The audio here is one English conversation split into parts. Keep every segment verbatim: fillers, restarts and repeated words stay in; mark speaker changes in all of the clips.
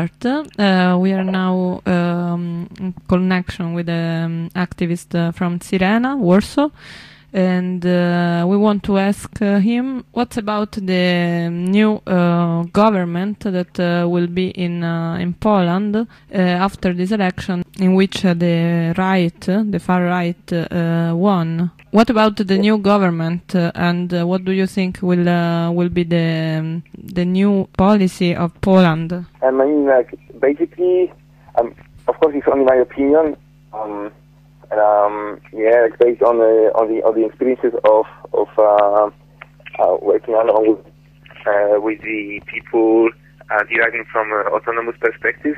Speaker 1: Uh, we are now um, in connection with an um, activist uh, from Cyrena, Warsaw, and uh, we want to ask uh, him what's about the new uh, government that uh, will be in uh, in Poland uh, after this election, in which uh, the right, the far right, uh, won. What about the new government, uh, and uh, what do you think will uh, will be the um, the new policy of Poland?
Speaker 2: I mean, like basically, um, of course, it's only my opinion. Um, And, um, yeah, it's based on the on the on the experiences of of uh, uh, working along with uh, with the people uh, deriving from an autonomous perspective,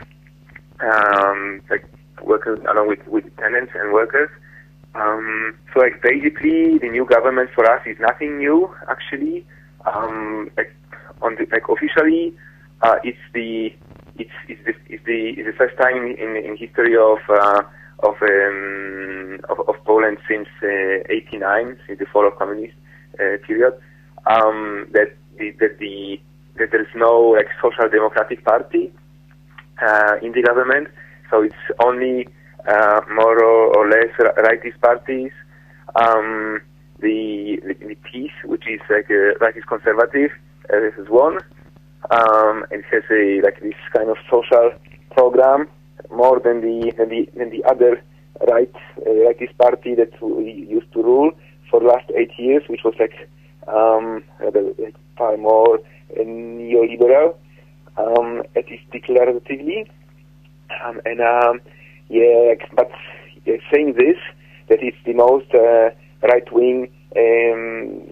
Speaker 2: um, like working along with with tenants and workers. Um, so, like basically, the new government for us is nothing new. Actually, um, like on the like officially, uh, it's the it's it's the it's the, it's the first time in in history of uh, Of, um, of of Poland since uh, eighty-nine, since the fall of communist uh, period, um, that the that the that there is no like social democratic party uh, in the government. So it's only uh, more or, or less rightist parties. Um, the, the the PiS, which is like a rightist conservative, uh, has won, um, and has a like this kind of social program, more than the than the than the other right uh, rightist party that we used to rule for the last eight years, which was like um, like far more uh, neoliberal, um, at least declaratively. Um, and um, yeah, but uh, saying this, that it's the most uh, right-wing um,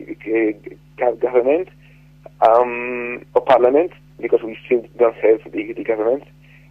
Speaker 2: uh, government um, or parliament, because we still don't have the, the government.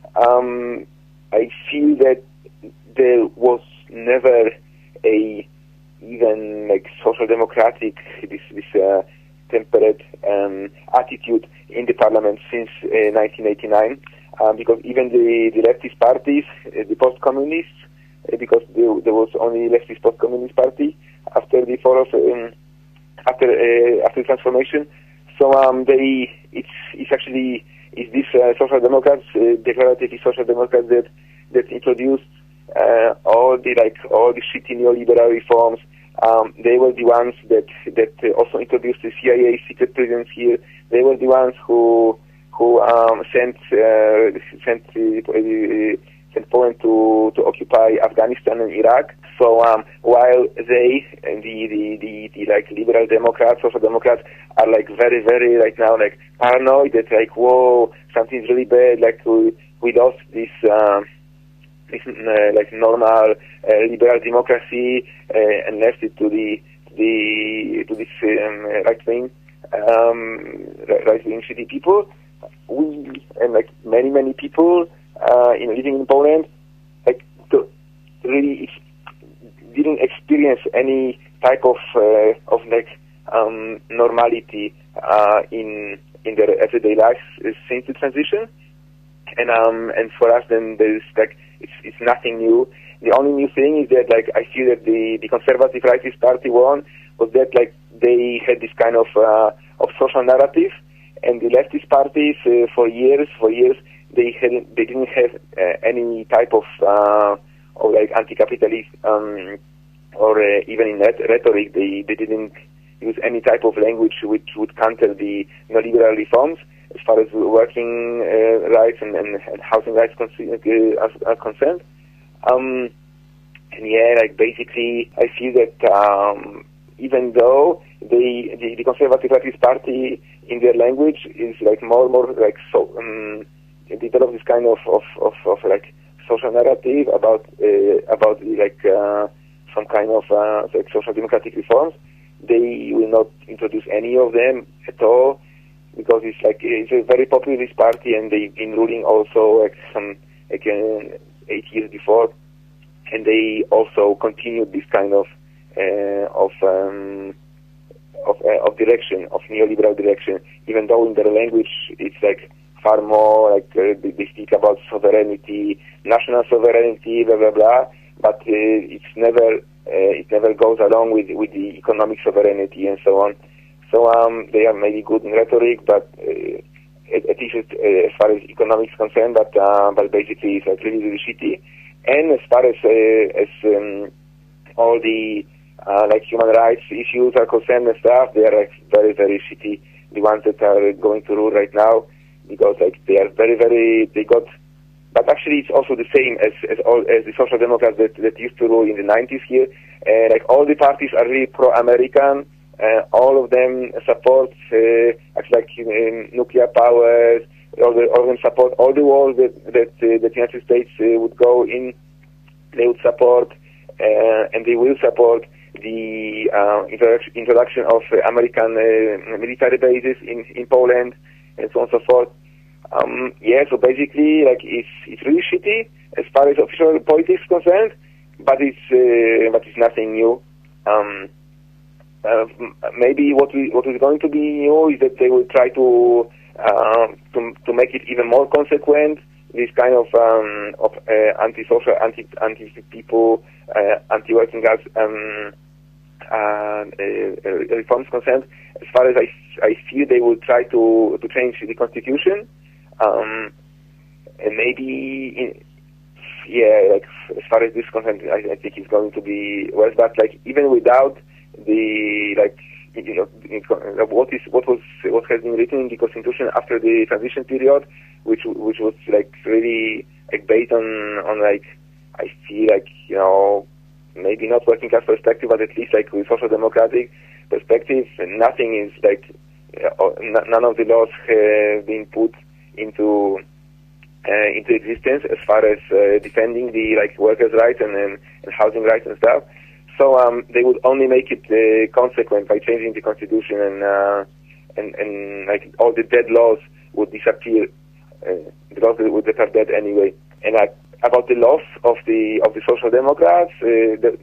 Speaker 2: Um, I feel that there was never a even like social democratic this this uh, temperate um, attitude in the parliament since uh, nineteen eighty-nine, um, because even the, the leftist parties, uh, the post-communists, uh, because there, there was only leftist post-communist party after the fall of um, after uh, after transformation, so um, they it's it's actually. Is this uh, social democrats, uh, declaratively social democrats that that introduced uh, all the like all the shitty neoliberal reforms? Um, they were the ones that that uh, also introduced the C I A secret prisons here. They were the ones who who um, sent uh, sent uh, sent Poland to to occupy Afghanistan and Iraq. So um, while they the, the the the like liberal democrats, social democrats are like very very right now like paranoid that like whoa something's really bad, like we we lost this um, this uh, like normal uh, liberal democracy uh, and left it to the to the to this um, right wing um, right wing shitty people. We and like many many people uh, in living in Poland like to really didn't experience any type of uh, of like um, normality uh, in in their everyday lives since the transition, and um and for us then there's like it's it's nothing new. The only new thing is that like I feel that the the conservative rightist party won was that like they had this kind of uh, of social narrative, and the leftist parties uh, for years for years they hadn't they didn't have uh, any type of uh, or like anti-capitalist, um, or uh, even in that rhetoric, they, they didn't use any type of language which would counter the neoliberal reforms as far as working uh, rights and, and, and housing rights con uh, are concerned. Um, and yeah, like basically, I feel that um, even though they, the, the Conservative Leftist Party in their language is like more and more like so um, develop this kind of of, of, of like social narrative about uh, about like uh, some kind of uh, like social democratic reforms. They will not introduce any of them at all because it's like it's a very populist party, and they've been ruling also like some like uh, eight years before, and they also continued this kind of uh, of um, of uh, of direction of neoliberal direction, even though in their language it's like far more like uh, they, they speak about sovereignty, national sovereignty, blah blah blah. But uh, it's never uh, it never goes along with with the economic sovereignty and so on. So um, they are maybe good in rhetoric, but uh, at, at least uh, as far as economics concerned, but uh, but basically it's like really really shitty. And as far as uh, as um, all the uh, like human rights issues are concerned and stuff, they are like very very shitty. The ones that are going to rule right now, because like they are very very they got. But actually, it's also the same as as all as the Social Democrats that that used to rule in the nineties here. Uh, like all the parties are really pro-American. Uh, all of them support uh, actually like um, nuclear powers. All, the, all of them support all the wars that that uh, the United States uh, would go in. They would support uh, and they will support the uh, introduction, introduction of uh, American uh, military bases in, in Poland, and so on and so forth. Um, yeah, so basically, like, it's it's really shitty as far as official politics is concerned, but it's uh, but it's nothing new. Um, uh, maybe what we what is going to be new is that they will try to uh, to to make it even more consequent. This kind of um, of uh, anti-social, anti anti people, uh, anti-working class um, uh, uh, reforms concerned. As far as I, I feel, they will try to to change the constitution, um, and maybe in, yeah, like as far as this concerned, I, I think it's going to be worse. But like even without the like you know what is what was what has been written in the constitution after the transition period, which which was like really like based on on like I feel like you know maybe not working class perspective, but at least like with social democratic perspective, nothing is like uh, none of the laws have been put into uh, into existence as far as uh, defending the like workers' rights and, and and housing rights and stuff. So um, they would only make it uh, consequent by changing the constitution, and uh, and and like all the dead laws would disappear. Uh, the laws would that are dead anyway. And uh, about the loss of the of the Social Democrats, uh, the,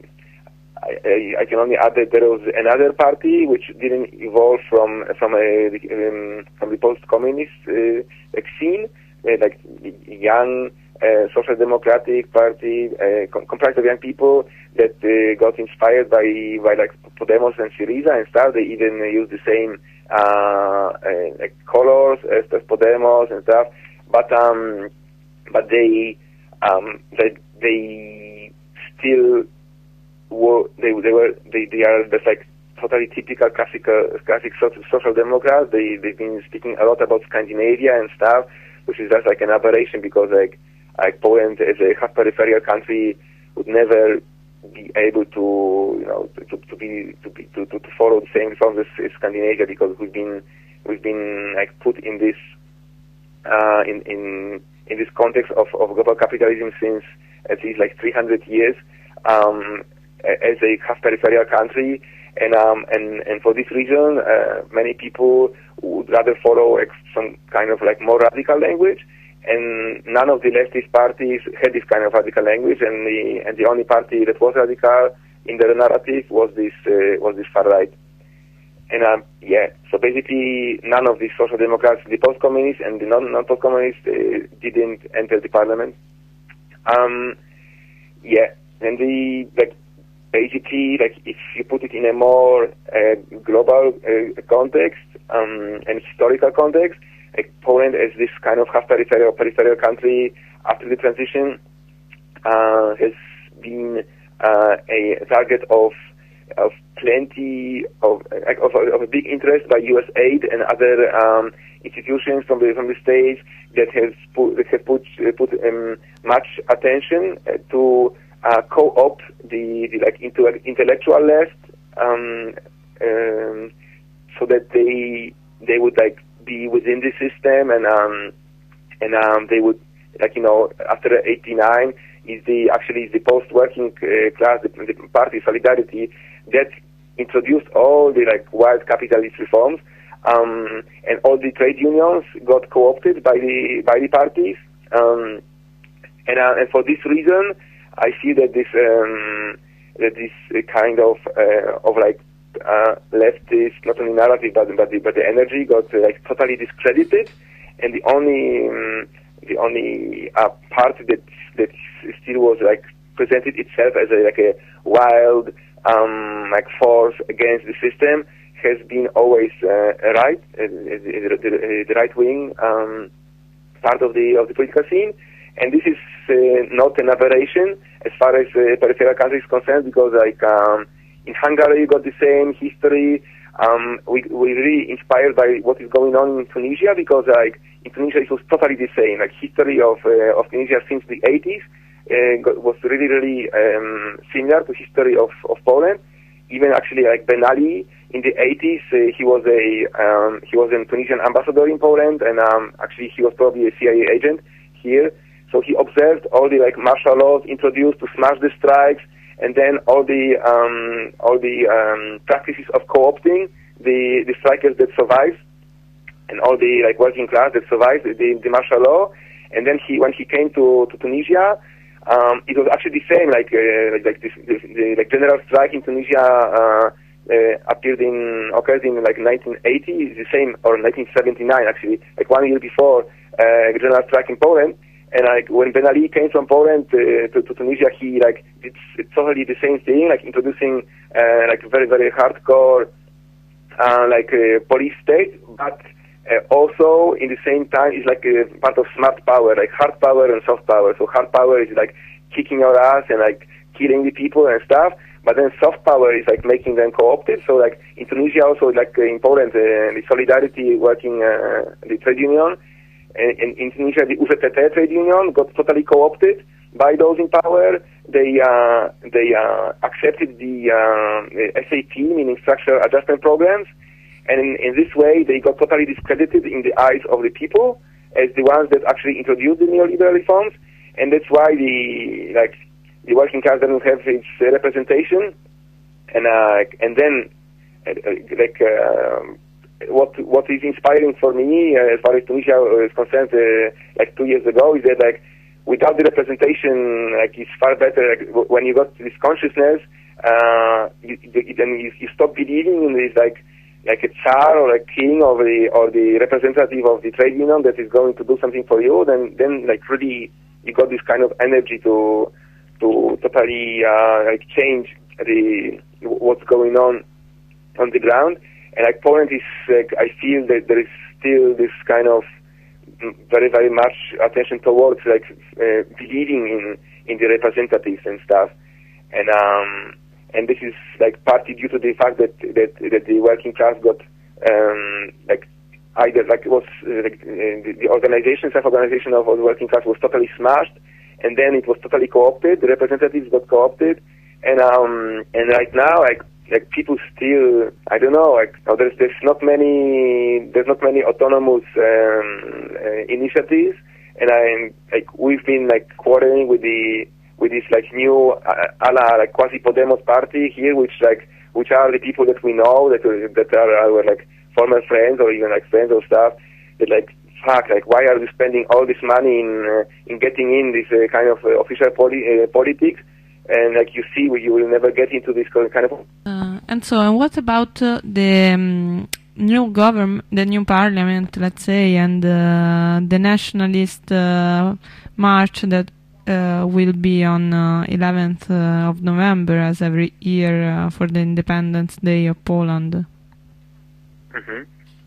Speaker 2: I, I can only add that there was another party which didn't evolve from from a um, from the post-communist uh, like scene, uh, like young uh, Social Democratic Party uh, com comprised of young people that uh, got inspired by by like Podemos and Syriza and stuff. They even uh, used the same uh, uh, like colors as, as Podemos and stuff. But um, but they um, they they still were they they were they, they are just like totally typical classical classic social democrats. They they've been speaking a lot about Scandinavia and stuff, which is just like an aberration because like like Poland as a half peripheral country would never be able to you know to, to be to be to, to, to follow the same reforms as, as Scandinavia, because we've been we've been like put in this. Uh, in in in this context of, of global capitalism since at least like three hundred years, um, as a half peripheral country, and um, and and for this reason, uh, many people would rather follow like, some kind of like more radical language, and none of the leftist parties had this kind of radical language, and the and the only party that was radical in their narrative was this uh, was this far right. And um, yeah, so basically none of these social democrats, the post-communists and the non-post-communists, uh, didn't enter the parliament. Um, yeah, and the like basically like if you put it in a more uh, global uh, context um, and historical context, like Poland as this kind of half peripheral peripheral country after the transition uh, has been uh, a target of of plenty of, of of a big interest by U S aid and other um, institutions from the from the states that has put that have put uh, put um, much attention uh, to uh, co-opt the, the like into intellectual left, um, um, so that they they would like be within the system, and um, and um, they would like you know after eighty-nine is the actually is the post-working uh, class the, the party Solidarity that introduced all the like wild capitalist reforms, um, and all the trade unions got co-opted by the by the parties, um, and uh, and for this reason, I see that this um, that this kind of uh, of like uh, leftist not only narrative but but the, but the energy got uh, like totally discredited, and the only um, the only uh, part that that still was like presented itself as a like a wild Um, like force against the system has been always uh, right, uh, the, the, the right wing um, part of the of the political scene, and this is uh, not an aberration as far as uh, peripheral countries concerned, because like um, in Hungary you got the same history. Um, we we really inspired by what is going on in Tunisia, because like in Tunisia it was totally the same. Like history of uh, of Tunisia since the eighties uh, got, was really really um, similar to history of of Poland. Even actually like Ben Ali in the eighties, uh, he was a um, he was a Tunisian ambassador in Poland, and um, actually he was probably a C I A agent here. So he observed all the like martial laws introduced to smash the strikes, and then all the um, all the um, practices of co-opting the the strikers that survived, and all the like working class that survived the, the martial law. And then he when he came to to Tunisia. Um, it was actually the same, like uh, like, like this, this the like general strike in Tunisia uh, uh, appeared in occurred in like nineteen eighty, the same, or nineteen seventy-nine actually, like one year before uh, general strike in Poland. And like when Ben Ali came from Poland uh, to, to Tunisia, he like did totally the same thing, like introducing uh, like very very hardcore uh, like uh, police state, but Uh, also, in the same time, it's like a part of smart power, like hard power and soft power. So hard power is like kicking your ass and like killing the people and stuff. But then soft power is like making them co-opted. So like in Tunisia, also like uh, in Poland, uh, the Solidarity working uh, the trade union, and in, in Tunisia the U Z T T trade union got totally co-opted by those in power. They uh, they uh, accepted the uh, S A T, meaning structural adjustment programs. And in, in this way, they got totally discredited in the eyes of the people as the ones that actually introduced the neoliberal reforms, and that's why the like the working class doesn't have its uh, representation. And uh, and then uh, like uh, what what is inspiring for me uh, as far as Tunisia is concerned, uh, like two years ago, is that like without the representation, like it's far better. Like, when you got this consciousness, uh, you, you, then you, you stop believing in this like. like a tsar or a king or the or the representative of the trade union that is going to do something for you, then then like really you got this kind of energy to to totally uh, like change the what's going on on the ground. And like Poland is like, I feel that there is still this kind of very very much attention towards like uh, believing in in the representatives and stuff, and um. And this is like partly due to the fact that that, that the working class got um, like either like it was uh, like, uh, the, the organization, self-organization of the working class was totally smashed, and then it was totally co-opted. The representatives got co-opted, and um, and right now like like people still I don't know like oh, there's there's not many there's not many autonomous um, uh, initiatives, and I like we've been like quarreling with the. with this like new uh, a la like quasi Podemos party here, which like which are the people that we know that uh, that are our like former friends or even like friends or stuff. That like fuck, like why are we spending all this money in uh, in getting in this uh, kind of uh, official poli- uh, politics? And like you see, you will never get into this kind of.
Speaker 1: Uh, and so, and what about uh, the um, new government, the new parliament, let's say, and uh, the nationalist uh, march that. Uh, will be on uh, eleventh uh, of November, as every year uh, for the Independence Day of Poland.
Speaker 2: Mm-hmm.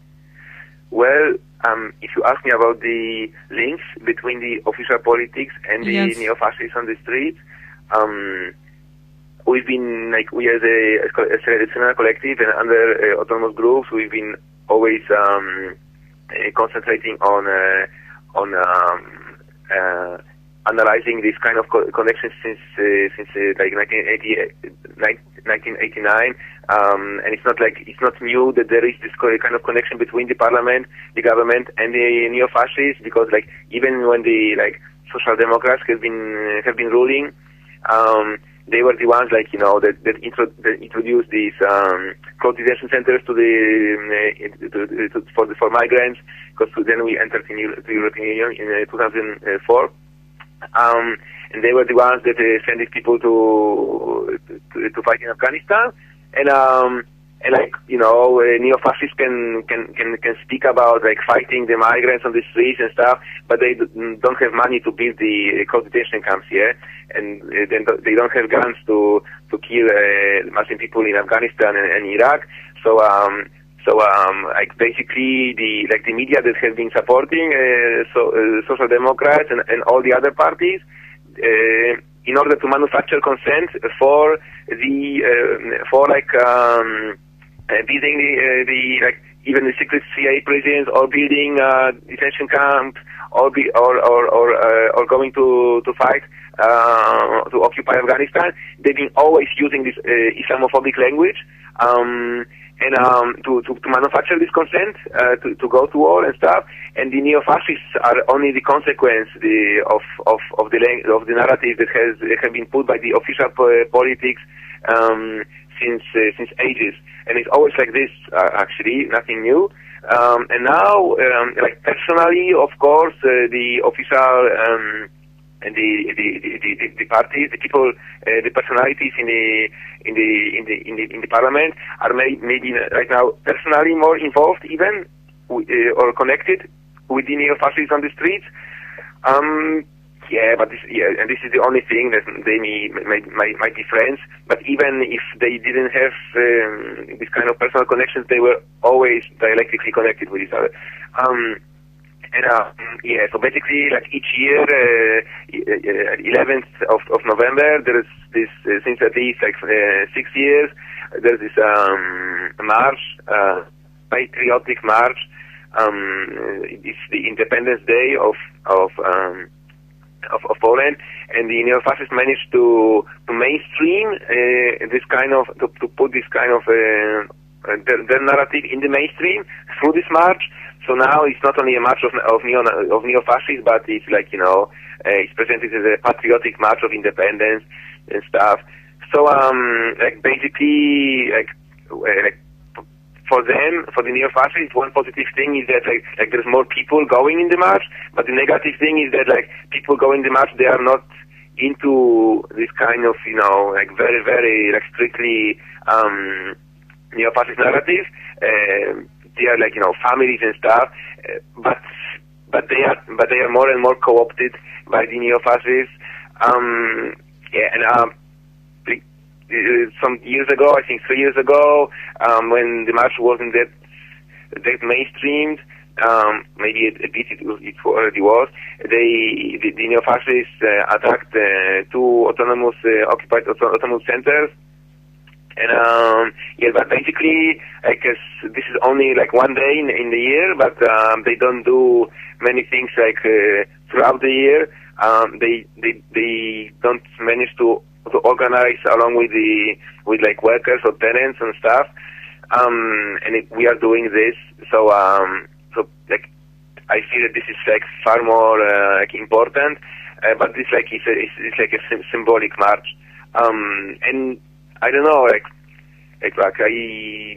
Speaker 2: Well, um, if you ask me about the links between the official politics and the yes. neo-fascists on the streets, um, we've been like we as a, as a similar collective and under uh, autonomous groups, we've been always um, uh, concentrating on uh, on um, uh, analyzing this kind of co- connections since uh, since uh, like nineteen eighty-nine, um, and it's not like it's not new that there is this co- kind of connection between the parliament, the government, and the neo-fascists, because like even when the like social democrats have been uh, have been ruling, um, they were the ones like you know that that, intro- that introduced these um, closed detention centers to the uh, to, to, for the for migrants, because then we entered in the European Union in uh, two thousand four. Um, and they were the ones that uh, sent these people to, to to fight in Afghanistan, and um, and like you know, uh, neo-fascists can can can can speak about like fighting the migrants on the streets and stuff, but they d- don't have money to build the closed detention camps here, and uh, then they don't have guns to to kill uh, massive people in Afghanistan and, and Iraq. So um, so um, like basically the like the media that has been supporting uh, so, uh, Social Democrats and, and all the other parties uh, in order to manufacture consent for the uh, for like um, uh, building the, uh, the like even the secret C I A prisons or building uh, detention camps or be, or or or, uh, or going to to fight uh, to occupy Afghanistan. They've been always using this uh, Islamophobic language. Um, and um, to, to, to manufacture this consent, uh, to, to go to war and stuff, and the neo-fascists are only the consequence the, of, of, of, the, of the narrative that has, have been put by the official po politics um, since, uh, since ages. And it's always like this, uh, actually, nothing new. Um, and now, um, like personally, of course, uh, the official um, and the the, the, the, the parties, the people, uh, the personalities in the in the in the in the, in the parliament are may, maybe right now personally more involved even uh, or connected with the neo-fascists on the streets. Um, yeah, but this yeah, and this is the only thing that they may might, might, might be friends. But even if they didn't have um, this kind of personal connections, they were always dialectically connected with each other. Um, And uh, yeah, so basically, like each year, uh, eleventh of, of November, there is this uh, since at least like uh, six years, there's this um, march, uh, patriotic march. Um, it's the Independence Day of of um, of, of Poland, and the neo-fascists managed to to mainstream uh, this kind of to, to put this kind of uh, their, their narrative in the mainstream through this march. So now it's not only a march of, of neo of neo-fascists, but it's like, you know, uh, it's presented as a patriotic march of independence and stuff. So um, like basically, like, uh, like for them, for the neo-fascists, one positive thing is that like, like there's more people going in the march, but the negative thing is that like people going in the march, they are not into this kind of, you know, like very very like strictly um, neo-fascist narrative. Uh, They are like, you know, families and stuff, uh, but but they are but they are more and more co-opted by the neo-fascists. Um, yeah, and um, some years ago, I think three years ago, um, when the march wasn't that that mainstreamed, um, maybe a, a bit it, it already was. They the, the neo-fascists uh, attacked uh, two autonomous uh, occupied auto autonomous centers. And um, yeah, but basically, I guess this is only like one day in, in the year, but um, they don't do many things like uh, throughout the year. Um, they they they don't manage to to organize along with the with like workers or tenants and stuff. Um, and it, we are doing this, so um, so like I feel that this is like far more uh, like important. Uh, but this like is a, it's, it's like a sim symbolic march, um, and. I don't know, like, like, like I,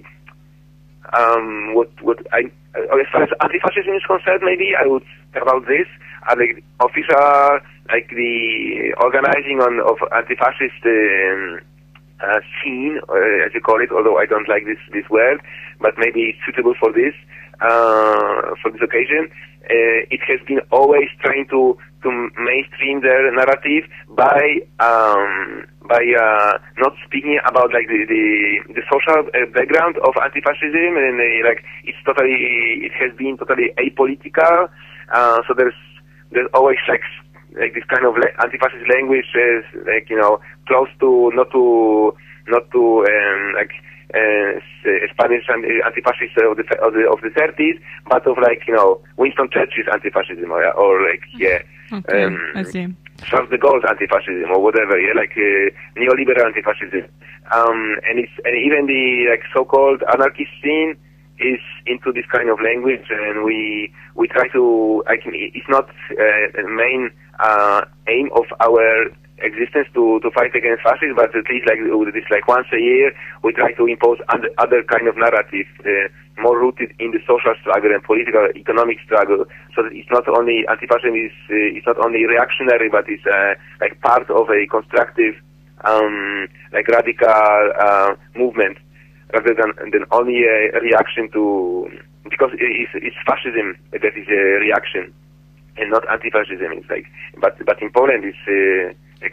Speaker 2: um, what, what, I, as far as anti-fascism is concerned, maybe I would talk about this, uh, like, official, like, the organizing on, of anti-fascist, um, uh, scene, uh, as you call it, although I don't like this, this word, but maybe it's suitable for this, uh, for this occasion. Uh, it has been always trying to, to mainstream their narrative by, um, by, uh, not speaking about, like, the, the, the social uh, background of anti-fascism, and, uh, like, it's totally, it has been totally apolitical, uh, so there's, there's always, like, like this kind of anti-fascist language is, like, you know, close to, not to, not to, um, like, uh, Spanish anti-fascists of the, of the, of the thirties, but of, like, you know, Winston Churchill's anti-fascism, or, or, like, yeah.
Speaker 1: Okay,
Speaker 2: um,
Speaker 1: I see.
Speaker 2: Charles de Gaulle's anti-fascism, or whatever, yeah, like, uh, neoliberal anti-fascism. Um, and it's, and even the, like, so-called anarchist scene is into this kind of language, and we, we try to, I can, it's not, uh, the main, uh, aim of our existence to, to fight against fascism, but at least like this, like once a year, we try to impose other, other kind of narrative, uh, more rooted in the social struggle and political economic struggle. So that it's not only anti-fascism is uh, it's not only reactionary, but it's uh, like part of a constructive, um, like radical uh, movement, rather than than only a reaction to, because it's, it's fascism that is a reaction, and not anti-fascism. It's like, but but in Poland, it's uh,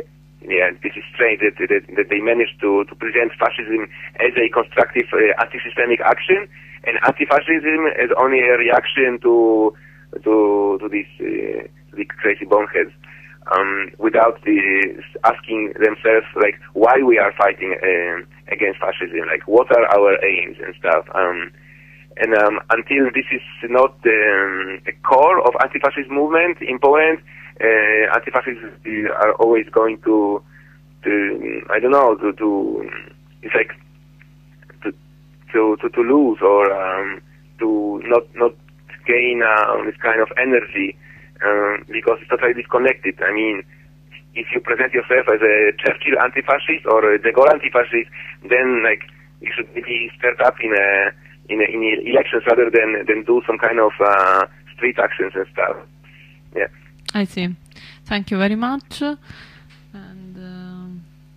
Speaker 2: yeah, this is strange that, that, that they managed to, to present fascism as a constructive uh, anti-systemic action, and anti-fascism as only a reaction to to to these uh, to the crazy boneheads, um, without the, asking themselves like why we are fighting uh, against fascism, like what are our aims and stuff. Um, and um, until this is not um, a core of anti-fascist movement in Poland, uh, anti-fascists are always going to, to I don't know, to, to it's like to to to, to lose or um, to not not gain uh, this kind of energy uh, because it's totally disconnected. I mean, if you present yourself as a Churchill anti-fascist or a De Gaulle anti-fascist, then like you should maybe start up in a in a, in elections rather than than do some kind of uh, street actions and stuff. Yeah.
Speaker 1: I see. Thank you very much.